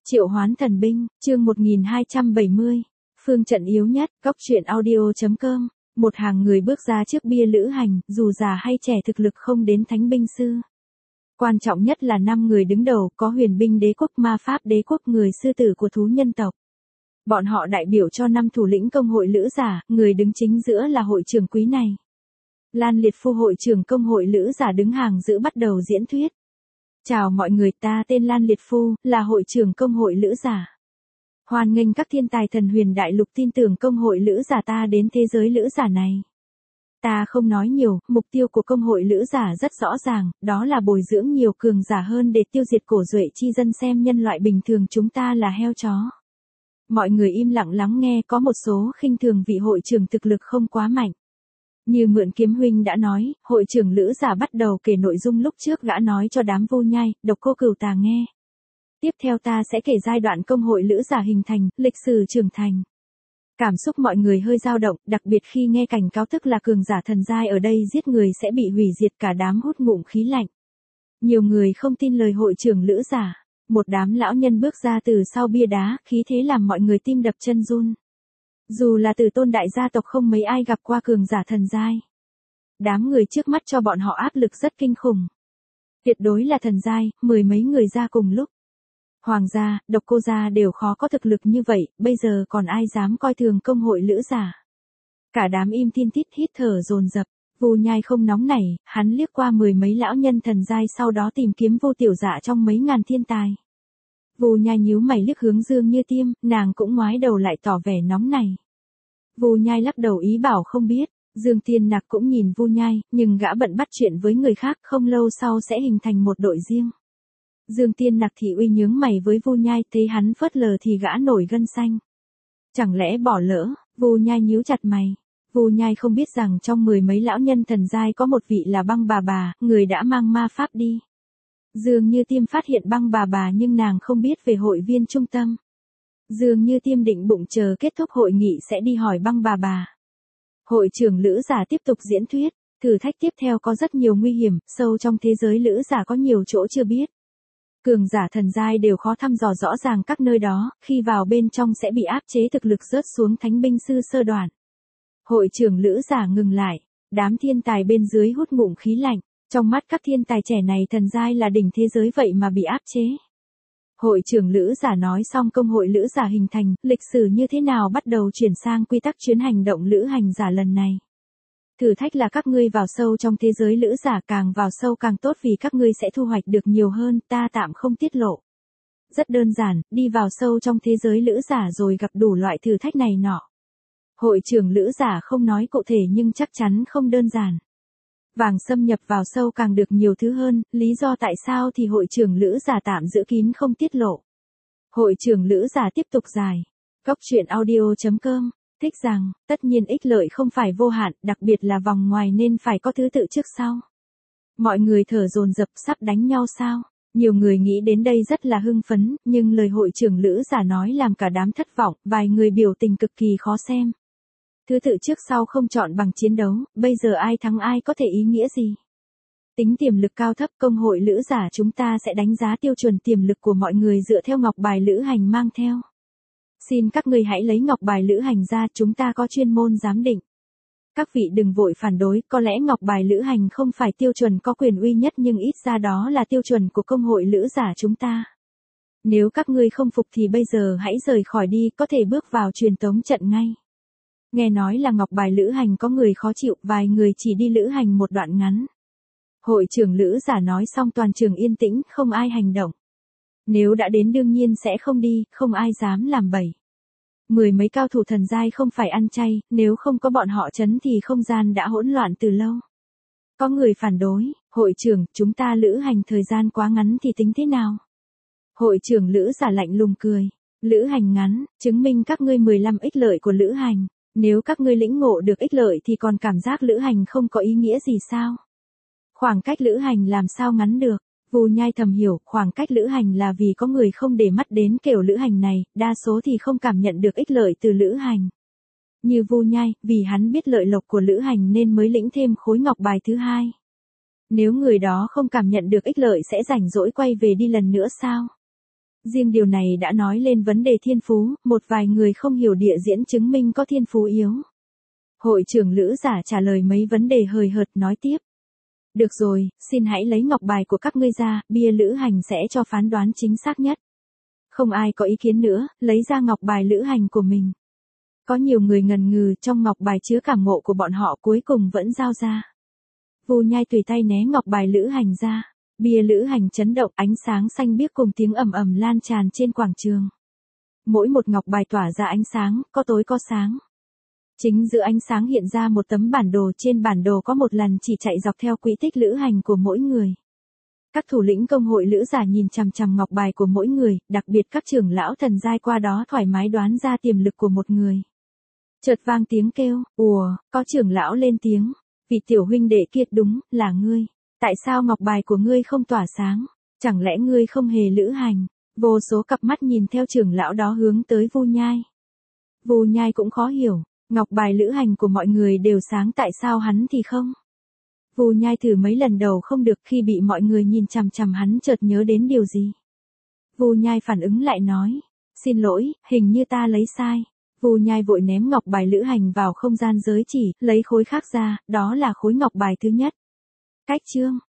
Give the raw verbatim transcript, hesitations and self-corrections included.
Triệu Hoán Thần Binh, chương một nghìn hai trăm bảy mươi. Phương trận yếu nhất, góc truyện audio.com. Một hàng người bước ra trước bia lữ hành, dù già hay trẻ thực lực không đến thánh binh sư. Quan trọng nhất là năm người đứng đầu, có huyền binh đế quốc, ma pháp đế quốc, người sư tử của thú nhân tộc. Bọn họ đại biểu cho năm thủ lĩnh công hội lữ giả, người đứng chính giữa là hội trưởng quý này. Lan Liệt Phu hội trưởng công hội lữ giả đứng hàng giữa bắt đầu diễn thuyết. Chào mọi người, ta tên Lan Liệt Phu, là hội trưởng công hội lữ giả. Hoan nghênh các thiên tài thần huyền đại lục tin tưởng công hội lữ giả ta đến thế giới lữ giả này. Ta không nói nhiều, mục tiêu của công hội lữ giả rất rõ ràng, đó là bồi dưỡng nhiều cường giả hơn để tiêu diệt cổ duệ chi dân, xem nhân loại bình thường chúng ta là heo chó. Mọi người im lặng lắng nghe, có một số khinh thường vị hội trưởng thực lực không quá mạnh. Như Mượn Kiếm huynh đã nói, hội trưởng lữ giả bắt đầu kể nội dung lúc trước gã nói cho đám vô nhai, độc cô cửu tà nghe. Tiếp theo ta sẽ kể giai đoạn công hội lữ giả hình thành, lịch sử trưởng thành. Cảm xúc mọi người hơi dao động, đặc biệt khi nghe cảnh cáo tức là cường giả thần giai ở đây giết người sẽ bị hủy diệt, cả đám hút ngụm khí lạnh. Nhiều người không tin lời hội trưởng lữ giả. Một đám lão nhân bước ra từ sau bia đá, khí thế làm mọi người tim đập chân run. Dù là từ tôn đại gia tộc không mấy ai gặp qua cường giả thần giai. Đám người trước mắt cho bọn họ áp lực rất kinh khủng. Tuyệt đối là thần giai, mười mấy người ra cùng lúc. Hoàng gia, độc cô gia đều khó có thực lực như vậy, bây giờ còn ai dám coi thường công hội lữ giả. Cả đám im tin tít hít thở dồn dập, Vu Nhai không nóng nảy, hắn liếc qua mười mấy lão nhân thần giai sau đó tìm kiếm Vô Tiểu Dạ trong mấy ngàn thiên tài. Vu Nhai nhíu mày liếc hướng Dương Như Tiêm, nàng cũng ngoái đầu lại tỏ vẻ nóng này. Vu Nhai lắc đầu ý bảo không biết, Dương Tiên Nặc cũng nhìn Vu Nhai, nhưng gã bận bắt chuyện với người khác, không lâu sau sẽ hình thành một đội riêng. Dương Tiên Nặc thì uy nhướng mày với Vu Nhai, thấy hắn phớt lờ thì gã nổi gân xanh. Chẳng lẽ bỏ lỡ? Vu Nhai nhíu chặt mày. Vu Nhai không biết rằng trong mười mấy lão nhân thần giai có một vị là Băng bà bà, người đã mang ma pháp đi. Dương Như Tiêm phát hiện Băng bà bà nhưng nàng không biết về hội viên trung tâm. Dương Như Tiêm định bụng chờ kết thúc hội nghị sẽ đi hỏi Băng bà bà. Hội trưởng lữ giả tiếp tục diễn thuyết, thử thách tiếp theo có rất nhiều nguy hiểm, sâu trong thế giới lữ giả có nhiều chỗ chưa biết. Cường giả thần giai đều khó thăm dò rõ ràng các nơi đó, khi vào bên trong sẽ bị áp chế thực lực rớt xuống thánh binh sư sơ đoạn. Hội trưởng lữ giả ngừng lại, đám thiên tài bên dưới hút ngụm khí lạnh, trong mắt các thiên tài trẻ này thần giai là đỉnh thế giới vậy mà bị áp chế. Hội trưởng lữ giả nói xong công hội lữ giả hình thành, lịch sử như thế nào bắt đầu chuyển sang quy tắc chuyến hành động lữ hành giả lần này. Thử thách là các ngươi vào sâu trong thế giới lữ giả, càng vào sâu càng tốt vì các ngươi sẽ thu hoạch được nhiều hơn, ta tạm không tiết lộ. Rất đơn giản, đi vào sâu trong thế giới lữ giả rồi gặp đủ loại thử thách này nọ. Hội trưởng lữ giả không nói cụ thể nhưng chắc chắn không đơn giản. Vàng xâm nhập vào sâu càng được nhiều thứ hơn, lý do tại sao thì hội trưởng lữ giả tạm giữ kín không tiết lộ. Hội trưởng lữ giả tiếp tục giải. Góc truyện audio.com. Thích rằng, tất nhiên ích lợi không phải vô hạn, đặc biệt là vòng ngoài nên phải có thứ tự trước sau. Mọi người thở dồn dập, sắp đánh nhau sao? Nhiều người nghĩ đến đây rất là hưng phấn, nhưng lời hội trưởng lữ giả nói làm cả đám thất vọng, vài người biểu tình cực kỳ khó xem. Thứ tự trước sau không chọn bằng chiến đấu, bây giờ ai thắng ai có thể ý nghĩa gì? Tính tiềm lực cao thấp, công hội lữ giả chúng ta sẽ đánh giá tiêu chuẩn tiềm lực của mọi người dựa theo ngọc bài lữ hành mang theo. Xin các ngươi hãy lấy ngọc bài lữ hành ra, chúng ta có chuyên môn giám định. Các vị đừng vội phản đối, có lẽ ngọc bài lữ hành không phải tiêu chuẩn có quyền uy nhất nhưng ít ra đó là tiêu chuẩn của công hội lữ giả chúng ta. Nếu các ngươi không phục thì bây giờ hãy rời khỏi đi, có thể bước vào truyền tống trận ngay. Nghe nói là ngọc bài lữ hành có người khó chịu, vài người chỉ đi lữ hành một đoạn ngắn. Hội trưởng lữ giả nói xong toàn trường yên tĩnh, không ai hành động. Nếu đã đến đương nhiên sẽ không đi, không ai dám làm bậy. Mười mấy cao thủ thần giai không phải ăn chay, nếu không có bọn họ chấn thì không gian đã hỗn loạn từ lâu. Có người phản đối, hội trưởng, chúng ta lữ hành thời gian quá ngắn thì tính thế nào? Hội trưởng lữ giả lạnh lùng cười. Lữ hành ngắn, chứng minh các ngươi mười lăm ích lợi của lữ hành. Nếu các ngươi lĩnh ngộ được ích lợi thì còn cảm giác lữ hành không có ý nghĩa gì sao? Khoảng cách lữ hành làm sao ngắn được? Vu Nhai thầm hiểu, khoảng cách lữ hành là vì có người không để mắt đến kiểu lữ hành này, đa số thì không cảm nhận được ích lợi từ lữ hành. Như Vu Nhai, vì hắn biết lợi lộc của lữ hành nên mới lĩnh thêm khối ngọc bài thứ hai. Nếu người đó không cảm nhận được ích lợi sẽ rảnh rỗi quay về đi lần nữa sao? Riêng điều này đã nói lên vấn đề thiên phú, một vài người không hiểu địa diễn chứng minh có thiên phú yếu. Hội trưởng Lữ Giả trả lời mấy vấn đề hời hợt nói tiếp. Được rồi, xin hãy lấy ngọc bài của các ngươi ra, bia lữ hành sẽ cho phán đoán chính xác nhất. Không ai có ý kiến nữa, lấy ra ngọc bài lữ hành của mình. Có nhiều người ngần ngừ, trong ngọc bài chứa cảm ngộ của bọn họ cuối cùng vẫn giao ra. Vu Nhai tùy tay né ngọc bài lữ hành ra. Bia lữ hành chấn động, ánh sáng xanh biếc cùng tiếng ầm ầm lan tràn trên quảng trường. Mỗi một ngọc bài tỏa ra ánh sáng, có tối có sáng. Chính giữa ánh sáng hiện ra một tấm bản đồ, trên bản đồ có một lần chỉ chạy dọc theo quỹ tích lữ hành của mỗi người. Các thủ lĩnh công hội lữ giả nhìn chằm chằm ngọc bài của mỗi người, đặc biệt các trưởng lão thần giai qua đó thoải mái đoán ra tiềm lực của một người. Chợt vang tiếng kêu, ùa, có trưởng lão lên tiếng, vị tiểu huynh đệ kia đúng, là ngươi. Tại sao ngọc bài của ngươi không tỏa sáng? Chẳng lẽ ngươi không hề lữ hành? Vô số cặp mắt nhìn theo trưởng lão đó hướng tới Vu Nhai. Vu Nhai cũng khó hiểu, ngọc bài lữ hành của mọi người đều sáng tại sao hắn thì không? Vu Nhai thử mấy lần đầu không được, khi bị mọi người nhìn chằm chằm hắn chợt nhớ đến điều gì. Vu Nhai phản ứng lại nói, xin lỗi, hình như ta lấy sai. Vu Nhai vội ném ngọc bài lữ hành vào không gian giới chỉ, lấy khối khác ra, đó là khối ngọc bài thứ nhất. Cách chương